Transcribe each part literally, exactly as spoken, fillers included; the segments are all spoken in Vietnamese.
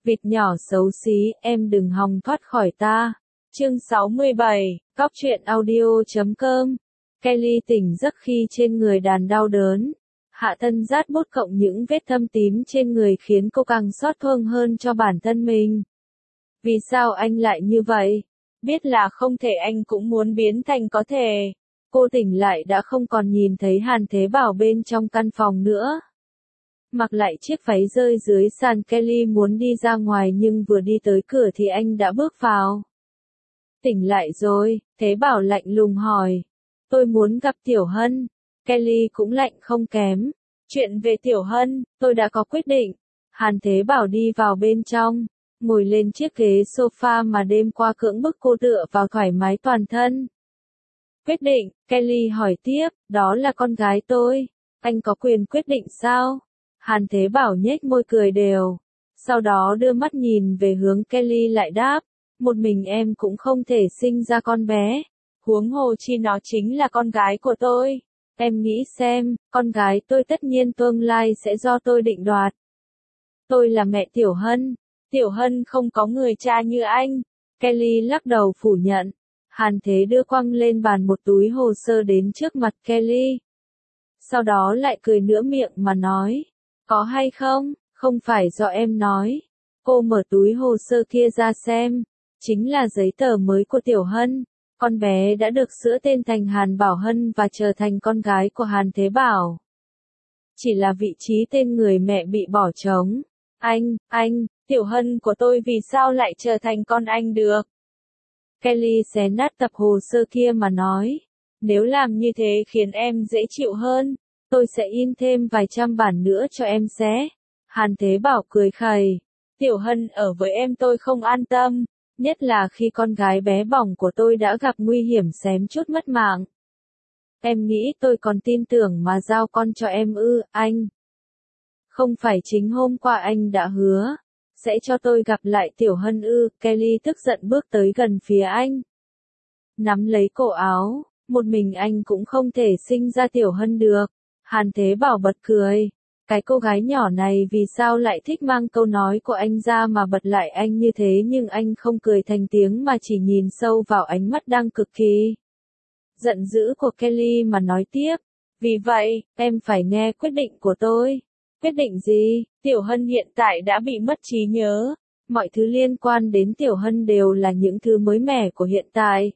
Vịt nhỏ xấu xí, em đừng hòng thoát khỏi ta. Chương sáu mươi bảy, Cóc truyện audio chấm com. Kelly tỉnh giấc khi trên người đàn đau đớn. Hạ thân rát bút cộng những vết thâm tím trên người khiến cô càng xót thương hơn cho bản thân mình. Vì sao anh lại như vậy? Biết là không thể anh cũng muốn biến thành có thể. Cô tỉnh lại đã không còn nhìn thấy Hàn Thế Bảo bên trong căn phòng nữa. Mặc lại chiếc váy rơi dưới sàn, Kelly muốn đi ra ngoài nhưng vừa đi tới cửa thì anh đã bước vào. Tỉnh lại rồi, Thế Bảo lạnh lùng hỏi. Tôi muốn gặp Tiểu Hân. Kelly cũng lạnh không kém. Chuyện về Tiểu Hân, tôi đã có quyết định. Hàn Thế Bảo đi vào bên trong, ngồi lên chiếc ghế sofa mà đêm qua cưỡng bức cô tựa vào thoải mái toàn thân. Quyết định, Kelly hỏi tiếp, đó là con gái tôi. Anh có quyền quyết định sao? Hàn Thế Bảo nhếch môi cười đều. Sau đó đưa mắt nhìn về hướng Kelly lại đáp. Một mình em cũng không thể sinh ra con bé. Huống hồ chi nó chính là con gái của tôi. Em nghĩ xem, con gái tôi tất nhiên tương lai sẽ do tôi định đoạt. Tôi là mẹ Tiểu Hân. Tiểu Hân không có người cha như anh. Kelly lắc đầu phủ nhận. Hàn Thế đưa quăng lên bàn một túi hồ sơ đến trước mặt Kelly. Sau đó lại cười nửa miệng mà nói. Có hay không, không phải do em nói. Cô mở túi hồ sơ kia ra xem. Chính là giấy tờ mới của Tiểu Hân. Con bé đã được sửa tên thành Hàn Bảo Hân và trở thành con gái của Hàn Thế Bảo. Chỉ là vị trí tên người mẹ bị bỏ trống. Anh, anh, Tiểu Hân của tôi vì sao lại trở thành con anh được? Kelly xé nát tập hồ sơ kia mà nói. Nếu làm như thế khiến em dễ chịu hơn, tôi sẽ in thêm vài trăm bản nữa cho em xé. Hàn Thế Bảo cười khẩy. Tiểu Hân ở với em tôi không an tâm. Nhất là khi con gái bé bỏng của tôi đã gặp nguy hiểm xém chút mất mạng. Em nghĩ tôi còn tin tưởng mà giao con cho em ư, anh. Không phải chính hôm qua anh đã hứa, sẽ cho tôi gặp lại Tiểu Hân ư, Kelly tức giận bước tới gần phía anh. Nắm lấy cổ áo, một mình anh cũng không thể sinh ra Tiểu Hân được. Hàn Thế Bảo bật cười. Cái cô gái nhỏ này vì sao lại thích mang câu nói của anh ra mà bật lại anh như thế, nhưng anh không cười thành tiếng mà chỉ nhìn sâu vào ánh mắt đang cực kỳ giận dữ của Kelly mà nói tiếp. Vì vậy, em phải nghe quyết định của tôi. Quyết định gì? Tiểu Hân hiện tại đã bị mất trí nhớ. Mọi thứ liên quan đến Tiểu Hân đều là những thứ mới mẻ của hiện tại.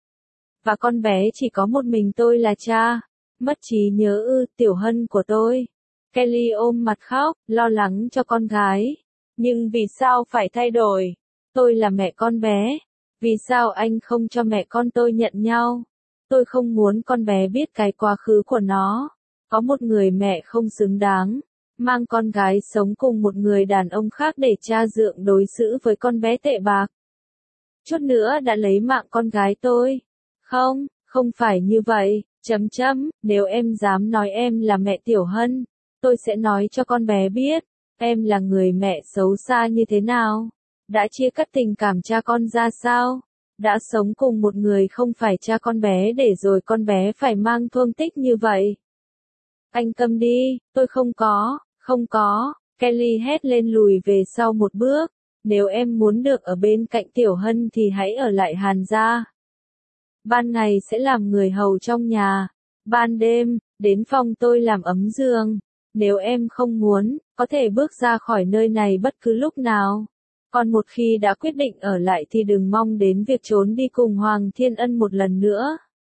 Và con bé chỉ có một mình tôi là cha. Mất trí nhớ ư, Tiểu Hân của tôi. Kelly ôm mặt khóc, lo lắng cho con gái. Nhưng vì sao phải thay đổi? Tôi là mẹ con bé. Vì sao anh không cho mẹ con tôi nhận nhau? Tôi không muốn con bé biết cái quá khứ của nó. Có một người mẹ không xứng đáng. Mang con gái sống cùng một người đàn ông khác để cha dượng đối xử với con bé tệ bạc. Chút nữa đã lấy mạng con gái tôi. Không, không phải như vậy. Chấm chấm, nếu em dám nói em là mẹ Tiểu Hân, tôi sẽ nói cho con bé biết, em là người mẹ xấu xa như thế nào. Đã chia cắt tình cảm cha con ra sao? Đã sống cùng một người không phải cha con bé để rồi con bé phải mang thương tích như vậy. Anh câm đi, tôi không có, không có. Kelly hét lên lùi về sau một bước. Nếu em muốn được ở bên cạnh Tiểu Hân thì hãy ở lại Hàn gia. Ban ngày sẽ làm người hầu trong nhà. Ban đêm, đến phòng tôi làm ấm giường. Nếu em không muốn, có thể bước ra khỏi nơi này bất cứ lúc nào. Còn một khi đã quyết định ở lại thì đừng mong đến việc trốn đi cùng Hoàng Thiên Ân một lần nữa.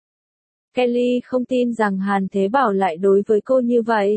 Kelly không tin rằng Hàn Thế Bảo lại đối với cô như vậy.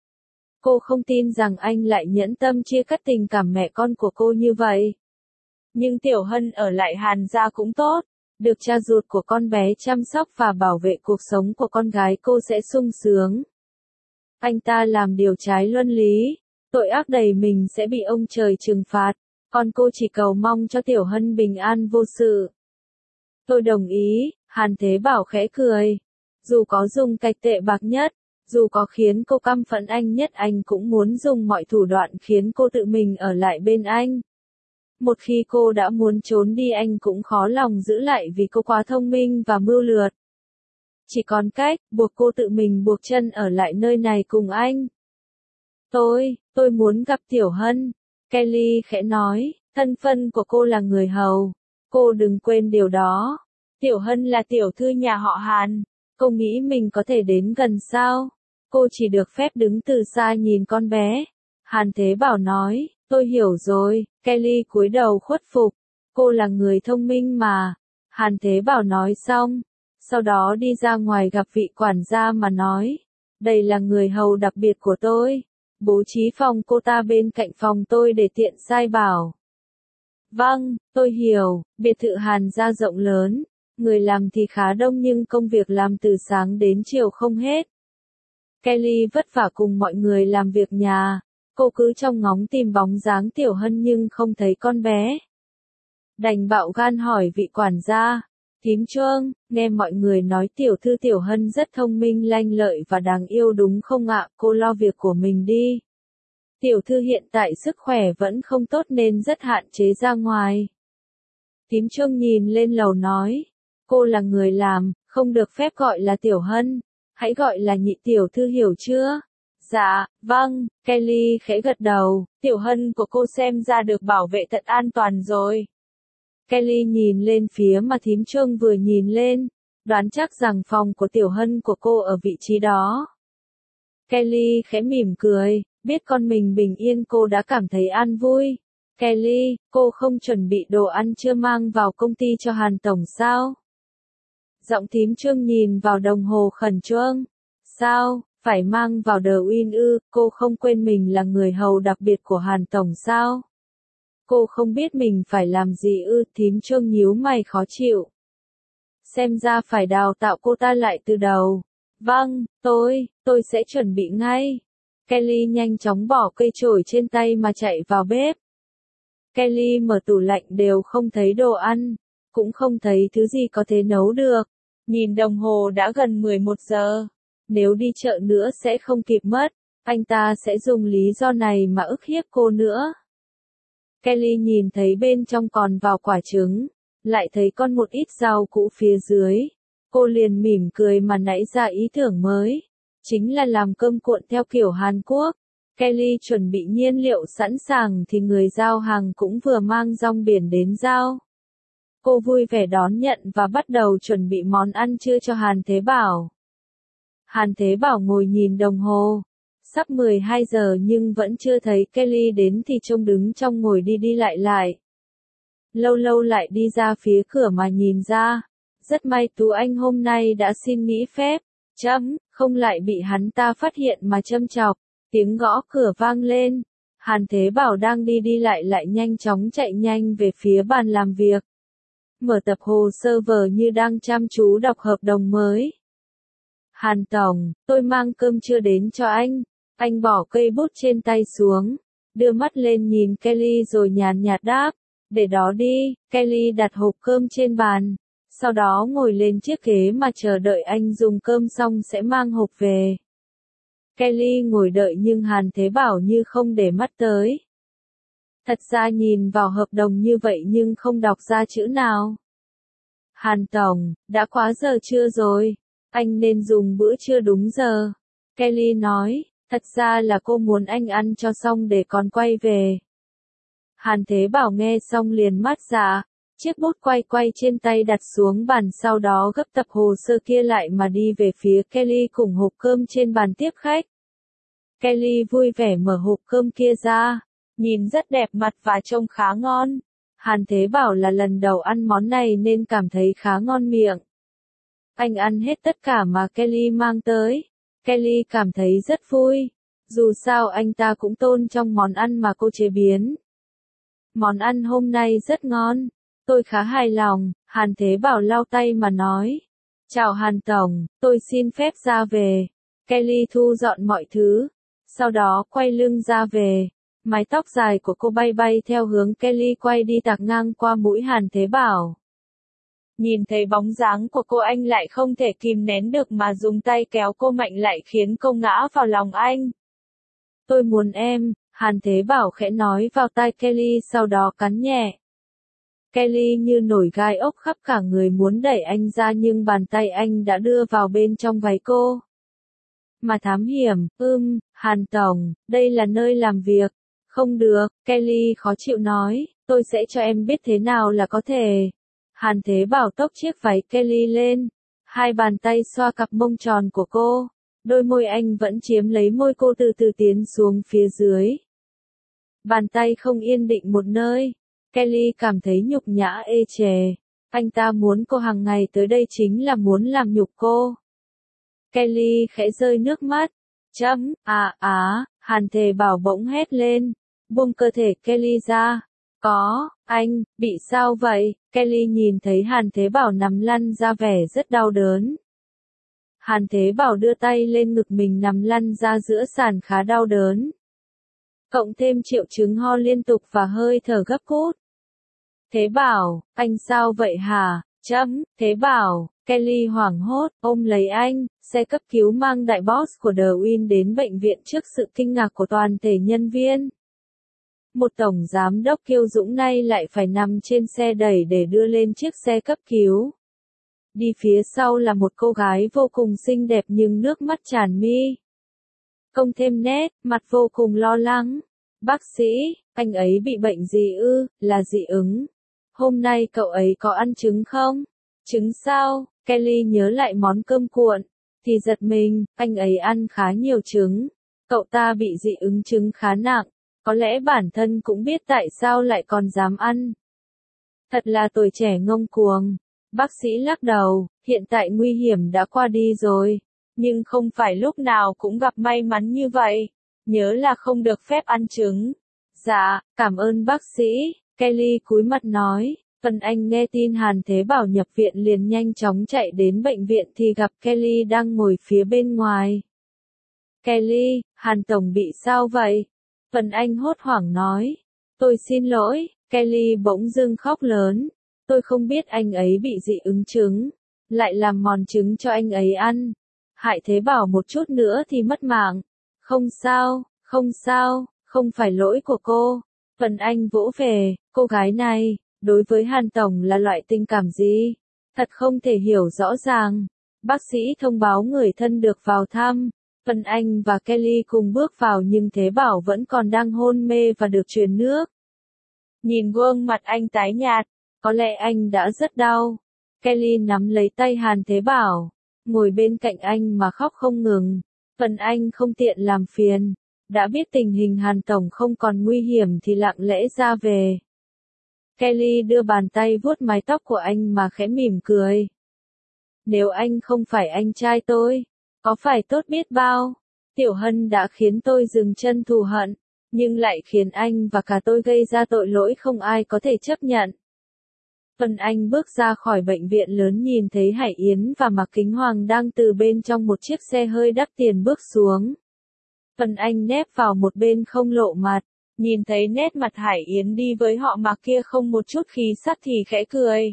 Cô không tin rằng anh lại nhẫn tâm chia cắt tình cảm mẹ con của cô như vậy. Nhưng Tiểu Hân ở lại Hàn gia cũng tốt. Được cha ruột của con bé chăm sóc và bảo vệ cuộc sống của con gái cô sẽ sung sướng. Anh ta làm điều trái luân lý, tội ác đầy mình sẽ bị ông trời trừng phạt, còn cô chỉ cầu mong cho Tiểu Hân bình an vô sự. Tôi đồng ý, Hàn Thế Bảo khẽ cười. Dù có dùng cách tệ bạc nhất, dù có khiến cô căm phẫn anh nhất, anh cũng muốn dùng mọi thủ đoạn khiến cô tự mình ở lại bên anh. Một khi cô đã muốn trốn đi anh cũng khó lòng giữ lại vì cô quá thông minh và mưu lược. Chỉ còn cách, buộc cô tự mình buộc chân ở lại nơi này cùng anh. Tôi, tôi muốn gặp Tiểu Hân. Kelly khẽ nói, thân phận của cô là người hầu. Cô đừng quên điều đó. Tiểu Hân là tiểu thư nhà họ Hàn. Cô nghĩ mình có thể đến gần sao? Cô chỉ được phép đứng từ xa nhìn con bé. Hàn Thế Bảo nói, tôi hiểu rồi. Kelly cúi đầu khuất phục. Cô là người thông minh mà. Hàn Thế Bảo nói xong. Sau đó đi ra ngoài gặp vị quản gia mà nói. Đây là người hầu đặc biệt của tôi. Bố trí phòng cô ta bên cạnh phòng tôi để tiện sai bảo. Vâng, tôi hiểu. Biệt thự Hàn gia rộng lớn. Người làm thì khá đông nhưng công việc làm từ sáng đến chiều không hết. Kelly vất vả cùng mọi người làm việc nhà. Cô cứ trong ngóng tìm bóng dáng Tiểu Hân nhưng không thấy con bé. Đành bạo gan hỏi vị quản gia. Thím Trương, nghe mọi người nói tiểu thư Tiểu Hân rất thông minh lanh lợi và đáng yêu đúng không ạ? Cô lo việc của mình đi. Tiểu thư hiện tại sức khỏe vẫn không tốt nên rất hạn chế ra ngoài. Thím Trương nhìn lên lầu nói. Cô là người làm, không được phép gọi là Tiểu Hân. Hãy gọi là nhị tiểu thư hiểu chưa? Dạ, vâng, Kelly khẽ gật đầu. Tiểu Hân của cô xem ra được bảo vệ thật an toàn rồi. Kelly nhìn lên phía mà thím Trương vừa nhìn lên, đoán chắc rằng phòng của Tiểu Hân của cô ở vị trí đó. Kelly khẽ mỉm cười, biết con mình bình yên cô đã cảm thấy an vui. Kelly, cô không chuẩn bị đồ ăn chưa mang vào công ty cho Hàn Tổng sao? Giọng thím Trương nhìn vào đồng hồ khẩn trương. Sao, phải mang vào The Win ư, cô không quên mình là người hầu đặc biệt của Hàn Tổng sao? Cô không biết mình phải làm gì ư, thím Trương nhíu mày khó chịu. Xem ra phải đào tạo cô ta lại từ đầu. Vâng, tôi, tôi sẽ chuẩn bị ngay. Kelly nhanh chóng bỏ cây chổi trên tay mà chạy vào bếp. Kelly mở tủ lạnh đều không thấy đồ ăn, cũng không thấy thứ gì có thể nấu được. Nhìn đồng hồ đã gần mười một giờ. Nếu đi chợ nữa sẽ không kịp mất. Anh ta sẽ dùng lý do này mà ức hiếp cô nữa. Kelly nhìn thấy bên trong còn vào quả trứng, lại thấy con một ít rau củ phía dưới. Cô liền mỉm cười mà nảy ra ý tưởng mới. Chính là làm cơm cuộn theo kiểu Hàn Quốc. Kelly chuẩn bị nhiên liệu sẵn sàng thì người giao hàng cũng vừa mang rong biển đến giao. Cô vui vẻ đón nhận và bắt đầu chuẩn bị món ăn trưa cho Hàn Thế Bảo. Hàn Thế Bảo ngồi nhìn đồng hồ. Sắp mười hai giờ nhưng vẫn chưa thấy Kelly đến thì trông đứng trong ngồi đi đi lại lại. Lâu lâu lại đi ra phía cửa mà nhìn ra. Rất may Tú Anh hôm nay đã xin nghỉ phép. Chấm, không lại bị hắn ta phát hiện mà châm chọc. Tiếng gõ cửa vang lên. Hàn Thế Bảo đang đi đi lại lại nhanh chóng chạy nhanh về phía bàn làm việc. Mở tập hồ sơ vờ như đang chăm chú đọc hợp đồng mới. Hàn Tổng, tôi mang cơm trưa đến cho anh. Anh bỏ cây bút trên tay xuống, đưa mắt lên nhìn Kelly rồi nhàn nhạt đáp, để đó đi. Kelly đặt hộp cơm trên bàn, sau đó ngồi lên chiếc ghế mà chờ đợi anh dùng cơm xong sẽ mang hộp về. Kelly ngồi đợi nhưng Hàn Thế Bảo như không để mắt tới. Thật ra nhìn vào hợp đồng như vậy nhưng không đọc ra chữ nào. Hàn Tổng, đã quá giờ trưa rồi, anh nên dùng bữa trưa đúng giờ. Kelly nói. Thật ra là cô muốn anh ăn cho xong để còn quay về. Hàn Thế Bảo nghe xong liền mát dạ, chiếc bút quay quay trên tay đặt xuống bàn sau đó gấp tập hồ sơ kia lại mà đi về phía Kelly cùng hộp cơm trên bàn tiếp khách. Kelly vui vẻ mở hộp cơm kia ra, nhìn rất đẹp mặt và trông khá ngon. Hàn Thế Bảo là lần đầu ăn món này nên cảm thấy khá ngon miệng. Anh ăn hết tất cả mà Kelly mang tới. Kelly cảm thấy rất vui. Dù sao anh ta cũng tôn trong món ăn mà cô chế biến. Món ăn hôm nay rất ngon. Tôi khá hài lòng. Hàn Thế Bảo lau tay mà nói. Chào Hàn Tổng, tôi xin phép ra về. Kelly thu dọn mọi thứ. Sau đó quay lưng ra về. Mái tóc dài của cô bay bay theo hướng Kelly quay đi tạc ngang qua mũi Hàn Thế Bảo. Nhìn thấy bóng dáng của cô anh lại không thể kìm nén được mà dùng tay kéo cô mạnh lại khiến cô ngã vào lòng anh. Tôi muốn em, Hàn Thế Bảo khẽ nói vào tai Kelly sau đó cắn nhẹ. Kelly như nổi gai ốc khắp cả người muốn đẩy anh ra nhưng bàn tay anh đã đưa vào bên trong váy cô. Mà thám hiểm, ưm, Hàn Tổng, đây là nơi làm việc, Không được, Kelly khó chịu nói, tôi sẽ cho em biết thế nào là có thể. Hàn Thế Bảo tốc chiếc váy Kelly lên, hai bàn tay xoa cặp mông tròn của cô, đôi môi anh vẫn chiếm lấy môi cô từ từ tiến xuống phía dưới. Bàn tay không yên định một nơi, Kelly cảm thấy nhục nhã ê chề, anh ta muốn cô hàng ngày tới đây chính là muốn làm nhục cô. Kelly khẽ rơi nước mắt, chấm, à á, Hàn Thế Bảo bỗng hét lên, buông cơ thể Kelly ra. Có, anh, bị sao vậy? Kelly nhìn thấy Hàn Thế Bảo nằm lăn ra vẻ rất đau đớn. Hàn Thế Bảo đưa tay lên ngực mình nằm lăn ra giữa sàn khá đau đớn. Cộng thêm triệu chứng ho liên tục và hơi thở gấp gút. Thế Bảo, anh sao vậy hả? Chấm, Thế Bảo, Kelly hoảng hốt, ôm lấy anh, xe cấp cứu mang đại boss của The Win đến bệnh viện trước sự kinh ngạc của toàn thể nhân viên. Một tổng giám đốc kiêu dũng nay lại phải nằm trên xe đẩy để đưa lên chiếc xe cấp cứu. Đi phía sau là một cô gái vô cùng xinh đẹp nhưng nước mắt tràn mi. Công thêm nét, mặt vô cùng lo lắng. Bác sĩ, anh ấy bị bệnh gì ư, là dị ứng. Hôm nay cậu ấy có ăn trứng không? Trứng sao? Kelly nhớ lại món cơm cuộn, thì giật mình, anh ấy ăn khá nhiều trứng. Cậu ta bị dị ứng trứng khá nặng, có lẽ bản thân cũng biết tại sao lại còn dám ăn. Thật là tuổi trẻ ngông cuồng. Bác sĩ lắc đầu, hiện tại nguy hiểm đã qua đi rồi, nhưng không phải lúc nào cũng gặp may mắn như vậy. Nhớ là không được phép ăn trứng. Dạ, cảm ơn bác sĩ, Kelly cúi mặt nói. Vân Anh nghe tin Hàn Thế Bảo nhập viện liền nhanh chóng chạy đến bệnh viện thì gặp Kelly đang ngồi phía bên ngoài. Kelly, Hàn Tổng bị sao vậy? Vân Anh hốt hoảng nói. Tôi xin lỗi, Kelly bỗng dưng khóc lớn. Tôi không biết anh ấy bị dị ứng trứng, lại làm mòn trứng cho anh ấy ăn. Hại Thế Bảo một chút nữa thì mất mạng. Không sao, không sao, không phải lỗi của cô. Vân Anh vỗ về, cô gái này, đối với Hàn Tổng là loại tình cảm gì? Thật không thể hiểu rõ ràng. Bác sĩ thông báo người thân được vào thăm. Vân Anh và Kelly cùng bước vào nhưng Thế Bảo vẫn còn đang hôn mê và được truyền nước. Nhìn gương mặt anh tái nhạt, có lẽ anh đã rất đau. Kelly nắm lấy tay Hàn Thế Bảo, ngồi bên cạnh anh mà khóc không ngừng. Vân Anh không tiện làm phiền, đã biết tình hình Hàn Tổng không còn nguy hiểm thì lặng lẽ ra về. Kelly đưa bàn tay vuốt mái tóc của anh mà khẽ mỉm cười. Nếu anh không phải anh trai tôi, có phải tốt biết bao? Tiểu Hân đã khiến tôi dừng chân thù hận, nhưng lại khiến anh và cả tôi gây ra tội lỗi không ai có thể chấp nhận. Vân Anh bước ra khỏi bệnh viện lớn nhìn thấy Hải Yến và Mạc Kính Hoàng đang từ bên trong một chiếc xe hơi đắt tiền bước xuống. Vân Anh nép vào một bên không lộ mặt, nhìn thấy nét mặt Hải Yến đi với họ Mạc kia không một chút khí sắc thì khẽ cười.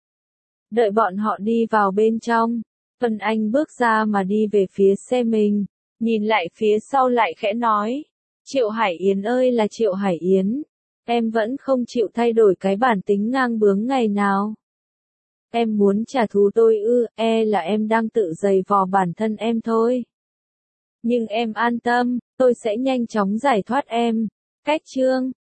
Đợi bọn họ đi vào bên trong, Vân Anh bước ra mà đi về phía xe mình, nhìn lại phía sau lại khẽ nói. Triệu Hải Yến ơi là Triệu Hải Yến. Em vẫn không chịu thay đổi cái bản tính ngang bướng ngày nào. Em muốn trả thù tôi ư, e là em đang tự giày vò bản thân em thôi. Nhưng em an tâm, tôi sẽ nhanh chóng giải thoát em. Cách chương